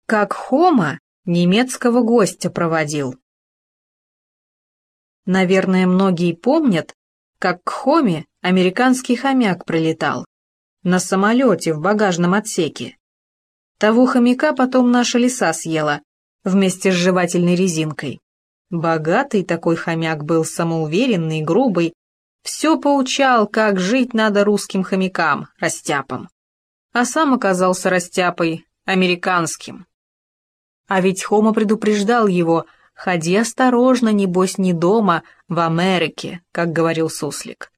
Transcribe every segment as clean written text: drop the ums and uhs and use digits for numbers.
Как Хома немецкого гостя проводил. Наверное, многие помнят, как к Хоме американский хомяк прилетал. На самолете в багажном отсеке. Того хомяка потом наша лиса съела, вместе с жевательной резинкой. Богатый такой хомяк был, самоуверенный, грубый. Все поучал, как жить надо русским хомякам, растяпам. А сам оказался растяпой, американским. А ведь Хома предупреждал его: «Ходи осторожно, небось, не дома, в Америке», как говорил суслик.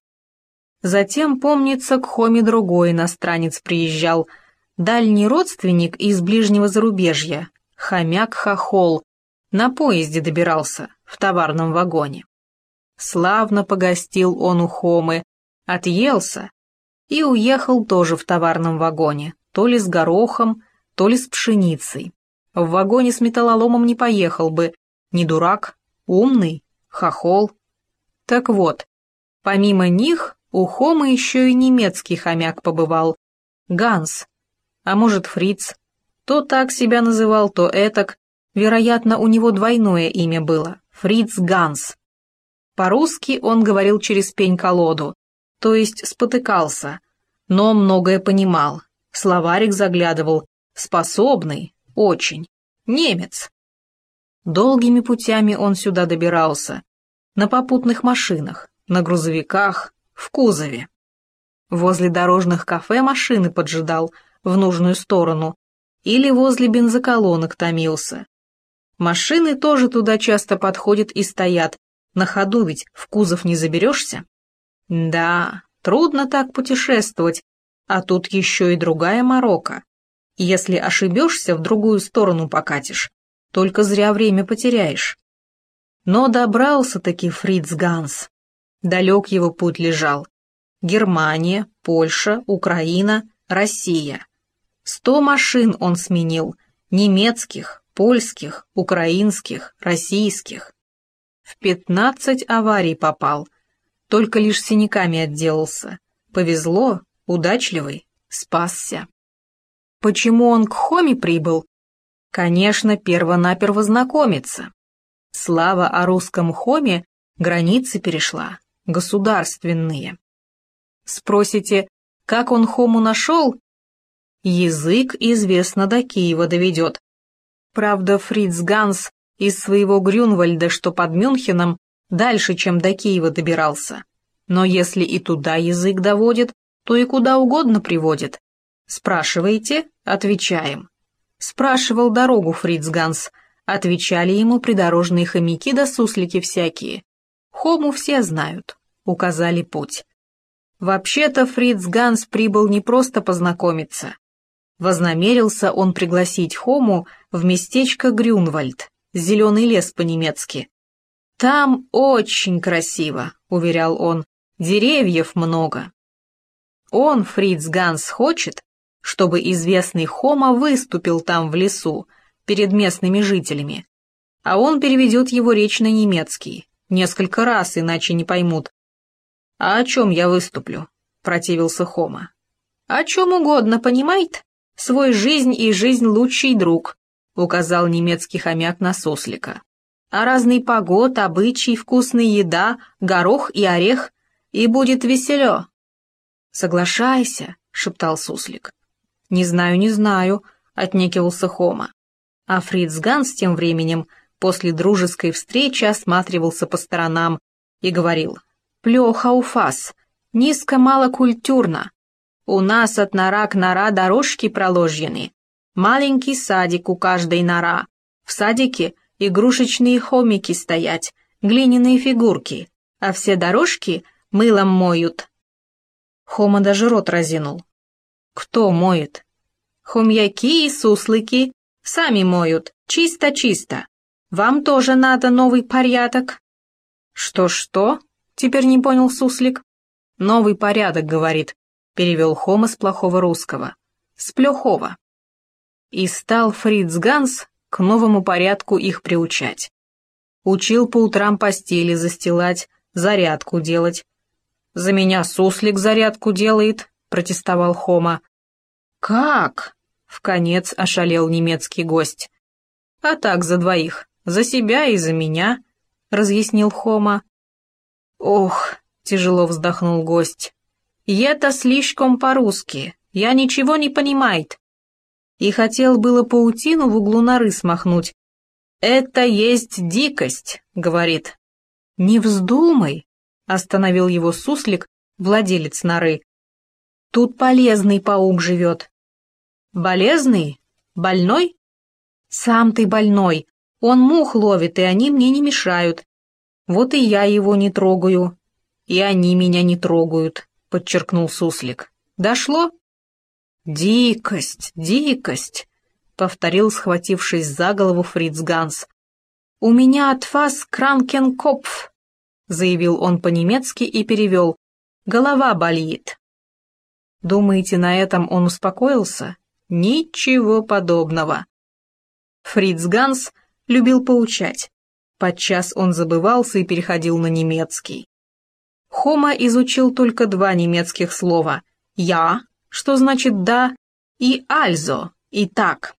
Затем, помнится, к Хоме другой иностранец приезжал, дальний родственник из ближнего зарубежья, хомяк-хохол, на поезде добирался, в товарном вагоне. Славно погостил он у Хомы, отъелся и уехал тоже в товарном вагоне, то ли с горохом, то ли с пшеницей. В вагоне с металлоломом не поехал бы, не дурак, умный, хохол. Так вот, помимо них у Хомы еще и немецкий хомяк побывал, Ганс, а может Фриц, то так себя называл, то этак, вероятно, у него двойное имя было, Фриц Ганс. По-русски он говорил через пень-колоду, то есть спотыкался, но многое понимал, в словарик заглядывал, способный, очень, немец. Долгими путями он сюда добирался, на попутных машинах, на грузовиках, в кузове. Возле дорожных кафе машины поджидал в нужную сторону или возле бензоколонок томился. Машины тоже туда часто подходят и стоят, на ходу ведь в кузов не заберешься. Да, трудно так путешествовать, а тут еще и другая морока. Если ошибешься, в другую сторону покатишь, только зря время потеряешь. Но добрался-таки Фриц Ганс. Далек его путь лежал. Германия, Польша, Украина, Россия. 100 машин он сменил, немецких, польских, украинских, российских. В 15 аварий попал, только лишь синяками отделался. Повезло, удачливый, спасся. Почему он к Хоме прибыл? Конечно, перво-наперво знакомиться. Слава о русском Хоме границы перешла, государственные. Спросите, как он Хому нашел? Язык, известно, до Киева доведет. Правда, Фриц Ганс из своего Грюнвальда, что под Мюнхеном, дальше, чем до Киева добирался. Но если и туда язык доводит, то и куда угодно приводит. Спрашиваете? Отвечаем. Спрашивал дорогу Фриц Ганс, отвечали ему придорожные хомяки да суслики всякие. Хому все знают, указали путь. Вообще-то Фриц Ганс прибыл не просто познакомиться. Вознамерился он пригласить Хому в местечко Грюнвальд, зеленый лес по-немецки. «Там очень красиво», — уверял он, — «деревьев много». Он, Фриц Ганс, хочет, чтобы известный Хома выступил там в лесу, перед местными жителями. А он переведет его речь на немецкий, несколько раз, иначе не поймут. «А о чем я выступлю?» — противился Хома. «О чем угодно, понимает? Свой жизнь и жизнь лучший друг», — указал немецкий хомяк на суслика. «А разный погод, обычай, вкусная еда, горох и орех, и будет веселё». «Соглашайся», — шептал суслик. «Не знаю», — отнекивался Хома. А Фриц Ганс тем временем после дружеской встречи осматривался по сторонам и говорил: «Плёха у фас, низко-малокультурно. У нас от нора к нора дорожки проложены. Маленький садик у каждой нора. В садике игрушечные хомики стоять, глиняные фигурки, а все дорожки мылом моют». Хома даже рот разинул. «Кто моет?» «Хомяки и суслики сами моют, чисто-чисто. Вам тоже надо новый порядок». «Что-что?» — теперь не понял суслик. «Новый порядок, — говорит», — перевел Хома с плохого русского. «С плохого». И стал Фриц Ганс к новому порядку их приучать. Учил по утрам постели застилать, зарядку делать. «За меня суслик зарядку делает», — протестовал Хома. «Как?» Вконец ошалел немецкий гость. «А так, за двоих, за себя и за меня», — разъяснил Хома. «Ох», — тяжело вздохнул гость, — «это слишком по-русски, я ничего не понимает». И хотел было паутину в углу норы смахнуть. «Это есть дикость», — говорит. «Не вздумай», — остановил его суслик, владелец норы. «Тут полезный паук живет». «Болезный? Больной?» «Сам ты больной. Он мух ловит, и они мне не мешают. Вот и я его не трогаю. И они меня не трогают», — подчеркнул суслик. «Дошло?» «Дикость, дикость», — повторил, схватившись за голову Фриц Ганс. «У меня от вас кранкенкопф», — заявил он по-немецки и перевел. «Голова болит». Думаете, на этом он успокоился? Ничего подобного. Фриц Ганс любил поучать. Подчас он забывался и переходил на немецкий. Хома изучил только 2 немецких слова «я», что значит «да», и «альзо», и «так».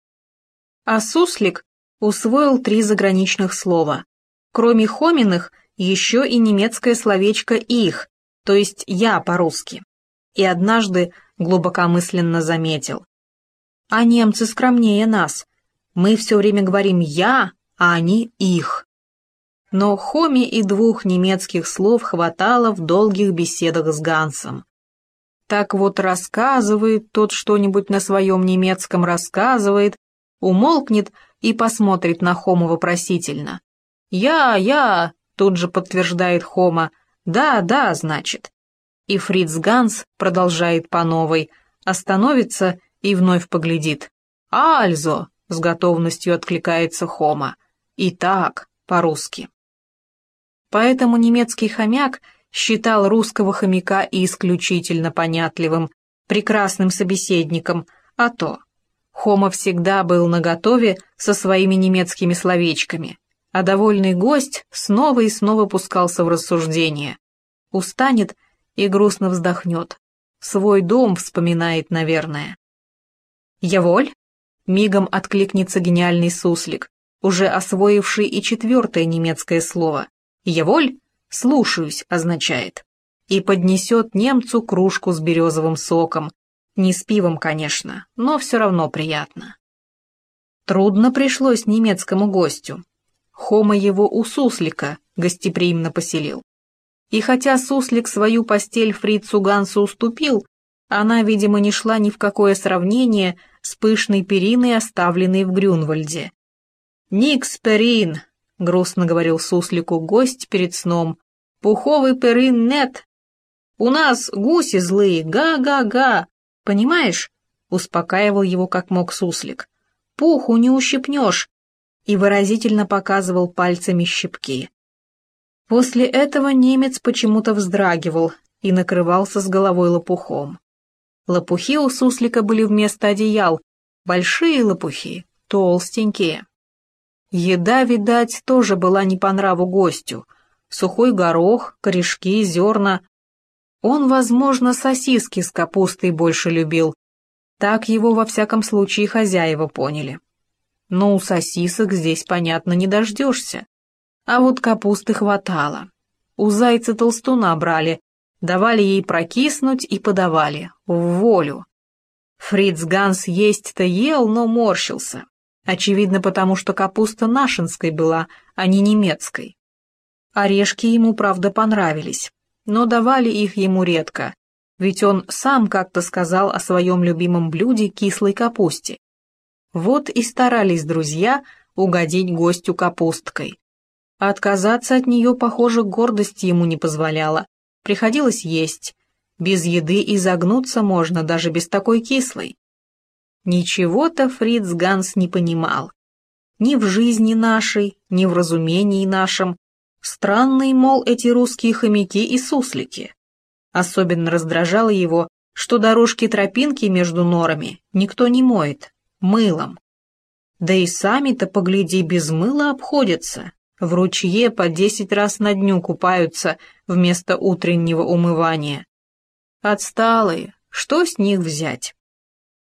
А суслик усвоил 3 заграничных слова. Кроме хоминых, еще и немецкое словечко «их», то есть «я» по-русски. И однажды глубокомысленно заметил: «А немцы скромнее нас. Мы все время говорим «я», а они «их». Но Хоме и 2 немецких слов хватало в долгих беседах с Гансом. Так вот рассказывает тот что-нибудь на своем немецком, рассказывает, умолкнет и посмотрит на Хому вопросительно. «Я», — тут же подтверждает Хома, «да, значит». И Фриц Ганс продолжает по новой, остановится и вновь поглядит. «Альзо», — с готовностью откликается Хома. «И так», по-русски. Поэтому немецкий хомяк считал русского хомяка и исключительно понятливым, прекрасным собеседником, а то Хома всегда был наготове со своими немецкими словечками, а довольный гость снова и снова пускался в рассуждения. Устанет и грустно вздохнет. Свой дом вспоминает, наверное. «Яволь?» — мигом откликнется гениальный суслик, уже освоивший и 4 немецкое слово. «Яволь? Слушаюсь» означает. И поднесет немцу кружку с березовым соком. Не с пивом, конечно, но все равно приятно. Трудно пришлось немецкому гостю. Хома его у суслика гостеприимно поселил. И хотя суслик свою постель Фрицу Гансу уступил, она, видимо, не шла ни в какое сравнение с пышной периной, оставленной в Грюнвальде. «Никс перин», — грустно говорил суслику гость перед сном, — «пуховый перин нет. У нас гуси злые, га-га-га. Понимаешь?» — успокаивал его как мог суслик. «Пуху не ущипнешь», и выразительно показывал пальцами щипки. После этого немец почему-то вздрагивал и накрывался с головой лопухом. Лопухи у суслика были вместо одеял, большие лопухи, толстенькие. Еда, видать, тоже была не по нраву гостю. Сухой горох, корешки, зерна. Он, возможно, сосиски с капустой больше любил. Так его, во всяком случае, хозяева поняли. Но у сосисок здесь, понятно, не дождешься. А вот капусты хватало. У зайца-толстуна брали, давали ей прокиснуть и подавали, в волю. Фриц Ганс есть-то ел, но морщился. Очевидно, потому что капуста нашинской была, а не немецкой. Орешки ему, правда, понравились, но давали их ему редко, ведь он сам как-то сказал о своем любимом блюде кислой капусте. Вот и старались друзья угодить гостю капусткой. Отказаться от нее, похоже, гордость ему не позволяла. Приходилось есть. Без еды и загнуться можно, даже без такой кислой. Ничего-то Фриц Ганс не понимал. Ни в жизни нашей, ни в разумении нашем. Странные, мол, эти русские хомяки и суслики. Особенно раздражало его, что дорожки-тропинки между норами никто не моет, мылом. Да и сами-то, погляди, без мыла обходятся. В ручье по 10 раз на дню купаются вместо утреннего умывания. Отсталые, что с них взять?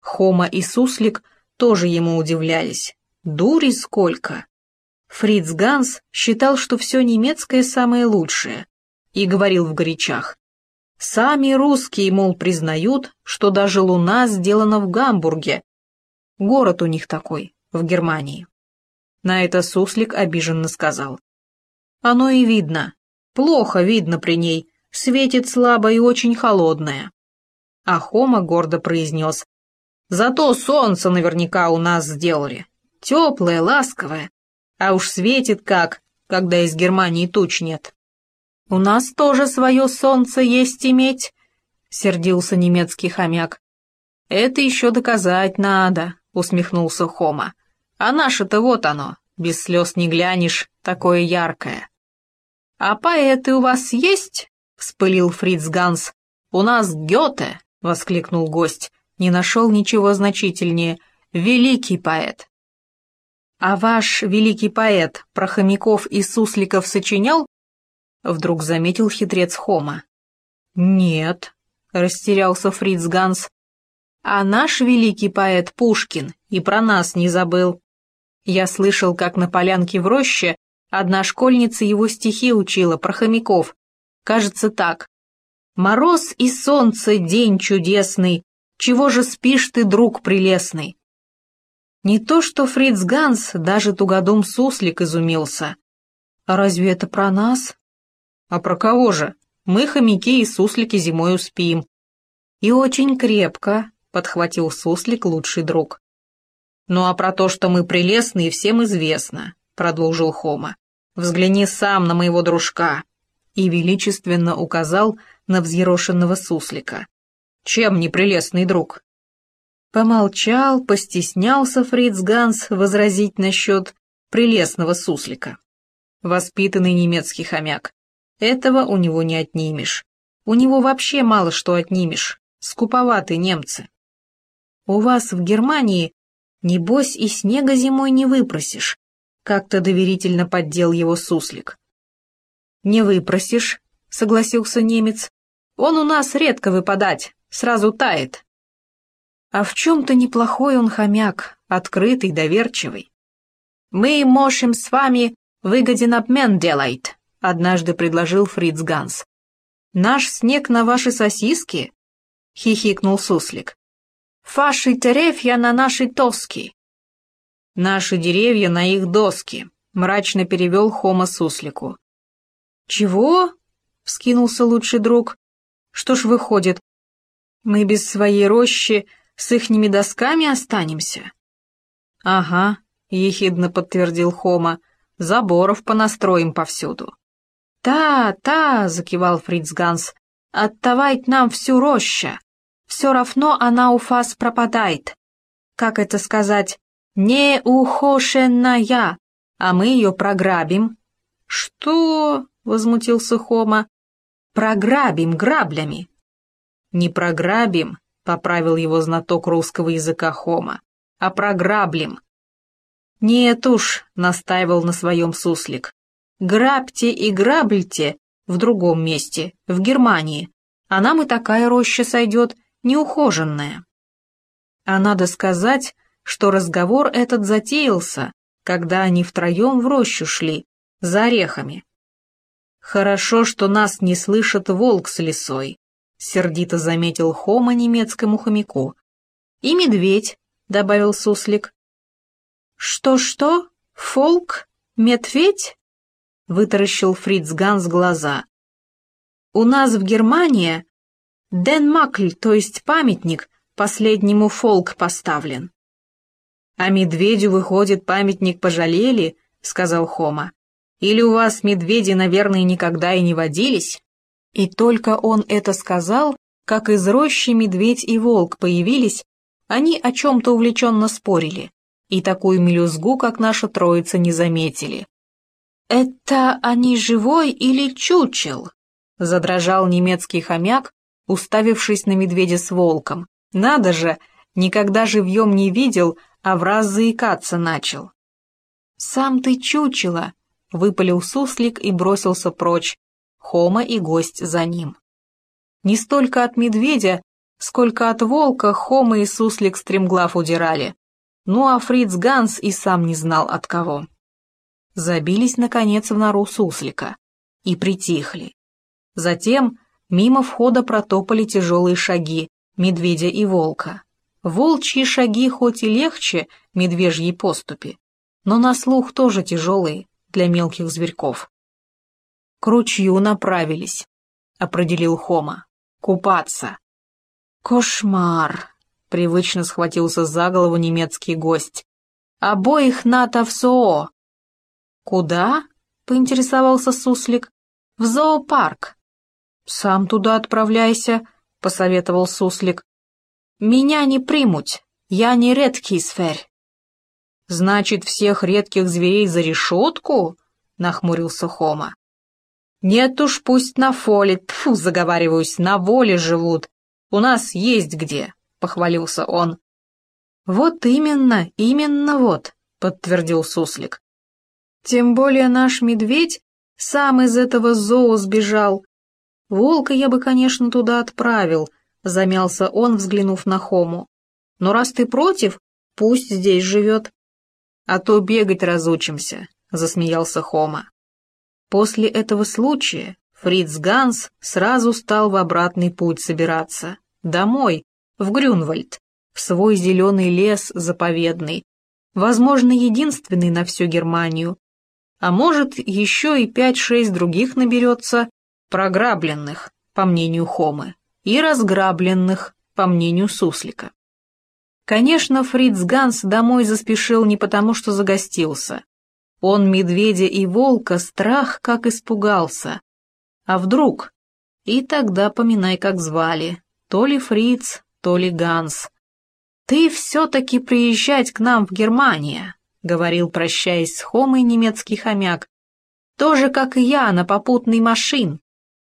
Хома и Суслик тоже ему удивлялись. Дури сколько! Фриц Ганс считал, что все немецкое самое лучшее, и говорил в горячах. Сами русские, мол, признают, что даже луна сделана в Гамбурге. Город у них такой, в Германии. На это Суслик обиженно сказал. Оно и видно. Плохо видно при ней, светит слабо и очень холодное. А Хома гордо произнес. Зато солнце наверняка у нас сделали. Теплое, ласковое. А уж светит как, когда из Германии туч нет. У нас тоже свое солнце есть иметь, сердился немецкий хомяк. Это еще доказать надо, усмехнулся Хома. А наше-то вот оно, без слез не глянешь, такое яркое. А поэты у вас есть? Вспылил Фриц Ганс. У нас Гёте, воскликнул гость. Не нашел ничего значительнее. Великий поэт. А ваш великий поэт про хомяков и сусликов сочинял? Вдруг заметил хитрец Хома. Нет, растерялся Фриц Ганс. А наш великий поэт Пушкин и про нас не забыл. Я слышал, как на полянке в роще одна школьница его стихи учила про хомяков. Кажется так. «Мороз и солнце, день чудесный, чего же спишь ты, друг прелестный?» Не то что Фриц Ганс, даже тугодум Суслик изумился. «А разве это про нас?» «А про кого же? Мы, хомяки и суслики, зимою спим». «И очень крепко», — подхватил Суслик, лучший друг. «Ну а про то, что мы прелестные, всем известно», — продолжил Хома. «Взгляни сам на моего дружка», и величественно указал на взъерошенного суслика. «Чем не прелестный друг?» Помолчал, постеснялся Фриц Ганс возразить насчет прелестного суслика. Воспитанный немецкий хомяк. Этого у него не отнимешь. У него вообще мало что отнимешь. Скуповаты немцы. У вас в Германии, небось, и снега зимой не выпросишь. Как-то доверительно поддел его суслик. «Не выпросишь», — согласился немец. «Он у нас редко выпадать, сразу тает». А в чем-то неплохой он хомяк, открытый, доверчивый. «Мы можем с вами выгоден обмен делать», — однажды предложил Фриц Ганс. «Наш снег на ваши сосиски?» — хихикнул суслик. «Ваши деревья на наши доски». «Наши деревья на их доски», — мрачно перевел Хома суслику. «Чего?» — вскинулся лучший друг. «Что ж выходит, мы без своей рощи с ихними досками останемся?» «Ага», — ехидно подтвердил Хома, — «заборов понастроим повсюду». «Та», — закивал Фриц Ганс, — «оттавать нам всю рощу. Все равно она у вас пропадает. Как это сказать? Неухошенная, а мы ее програбим». «Что?» — возмутился Хома. «Програбим граблями». «Не програбим», — поправил его знаток русского языка Хома, — «а програблим». «Нет уж», — настаивал на своем суслик, — «грабьте и грабльте в другом месте, в Германии, а нам и такая роща сойдет, неухоженная». А надо сказать, что разговор этот затеялся, когда они втроем в рощу шли, за орехами. «Хорошо, что нас не слышит волк с лисой», — сердито заметил Хома немецкому хомяку. «И медведь», — добавил суслик. «Что-что? Фолк? Медведь?» — вытаращил Фриц Ганс глаза. «У нас в Германии Денмакль, то есть памятник, последнему фолк поставлен». «А медведю, выходит, памятник пожалели?» — сказал Хома. «Или у вас медведи, наверное, никогда и не водились?» И только он это сказал, как из рощи медведь и волк появились, они о чем-то увлеченно спорили, и такую мелюзгу, как наша троица, не заметили. «Это они живой или чучел?» — задрожал немецкий хомяк, уставившись на медведя с волком. «Надо же, никогда живьем не видел, а враз заикаться начал». «Сам ты чучело!» — выпалил суслик и бросился прочь, Хома и гость за ним. Не столько от медведя, сколько от волка Хома и суслик стремглав удирали. Ну а Фриц Ганс и сам не знал от кого. Забились, наконец, в нору суслика и притихли. Затем мимо входа протопали тяжелые шаги медведя и волка. Волчьи шаги хоть и легче медвежьей поступи, но на слух тоже тяжелые для мелких зверьков. «К ручью направились», — определил Хома. «Купаться». «Кошмар!» — привычно схватился за голову немецкий гость. «Обоих надо в СОО». «Куда?» — поинтересовался суслик. «В зоопарк». «Сам туда отправляйся», — посоветовал суслик. «Меня не примут, я не редкий зверь». «Значит, всех редких зверей за решетку?» — нахмурился Хома. «Нет уж, пусть на фоле, тьфу, заговариваюсь, на воле живут. У нас есть где», — похвалился он. «Вот именно вот», — подтвердил суслик. «Тем более наш медведь сам из этого зоо сбежал. Волка я бы, конечно, туда отправил», — замялся он, взглянув на Хому. «Но раз ты против, пусть здесь живет». «А то бегать разучимся», — засмеялся Хома. После этого случая Фриц Ганс сразу стал в обратный путь собираться. Домой, в Грюнвальд, в свой зеленый лес заповедный, возможно, единственный на всю Германию. А может, еще и 5-6 других наберется, програбленных, по мнению Хомы, и разграбленных, по мнению суслика. Конечно, Фриц Ганс домой заспешил не потому, что загостился. Он медведя и волка страх как испугался. А вдруг? И тогда поминай, как звали. То ли Фриц, то ли Ганс. «Ты все-таки приезжать к нам в Германию», — говорил, прощаясь с Хомой, немецкий хомяк. «Тоже, как и я, на попутный машин».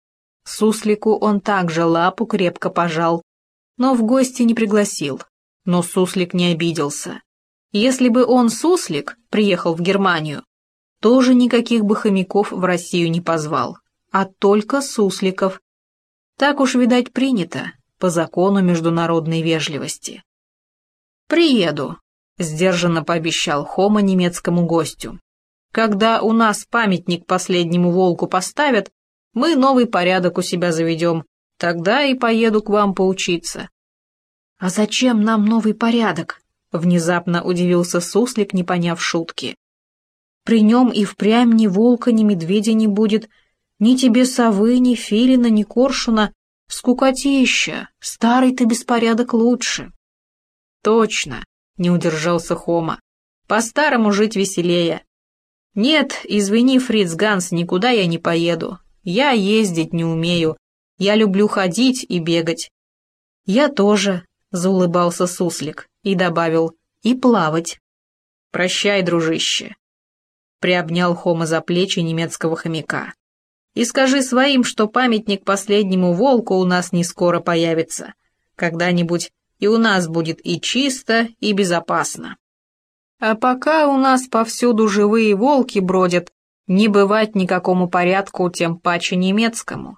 Суслику он также лапу крепко пожал, но в гости не пригласил. Но суслик не обиделся. Если бы он, суслик, приехал в Германию, тоже никаких бы хомяков в Россию не позвал, а только сусликов. Так уж, видать, принято, по закону международной вежливости. «Приеду», — сдержанно пообещал Хома немецкому гостю. «Когда у нас памятник последнему волку поставят, мы новый порядок у себя заведем, тогда и поеду к вам поучиться». «А зачем нам новый порядок?» — внезапно удивился суслик, не поняв шутки. «При нем и впрямь ни волка, ни медведя не будет, ни тебе совы, ни филина, ни коршуна. Скукотища, старый ты беспорядок лучше». «Точно», — не удержался Хома, — «по-старому жить веселее». «Нет, извини, Фриц Ганс, никуда я не поеду. Я ездить не умею. Я люблю ходить и бегать». «Я тоже», — заулыбался суслик и добавил, — «и плавать». «Прощай, дружище», — приобнял Хома за плечи немецкого хомяка. «И скажи своим, что памятник последнему волку у нас не скоро появится. Когда-нибудь и у нас будет и чисто, и безопасно. А пока у нас повсюду живые волки бродят, не бывать никакому порядку, тем паче немецкому».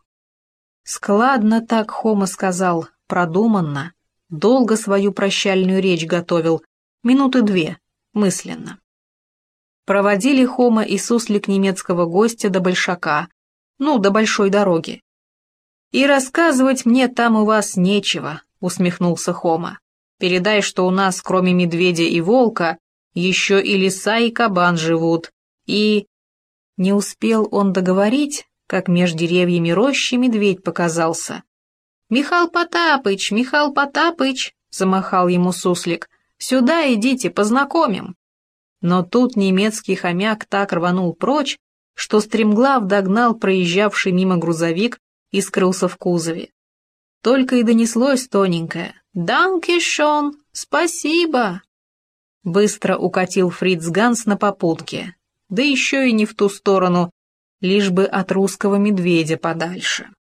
Складно так Хома сказал, продуманно, долго свою прощальную речь готовил, 2 минуты, мысленно. Проводили Хома и суслик немецкого гостя до Большака, до большой дороги. «И рассказывать мне там у вас нечего», — усмехнулся Хома. «Передай, что у нас, кроме медведя и волка, еще и лиса и кабан живут, и...» Не успел он договорить, как меж деревьями рощи медведь показался. «Михал Потапыч, Михал Потапыч!» — замахал ему суслик. «Сюда идите, познакомим!» Но тут немецкий хомяк так рванул прочь, что стремглав догнал проезжавший мимо грузовик и скрылся в кузове. Только и донеслось тоненькое «Данке шон! Спасибо!» Быстро укатил Фриц Ганс на попутке, да еще и не в ту сторону, лишь бы от русского медведя подальше.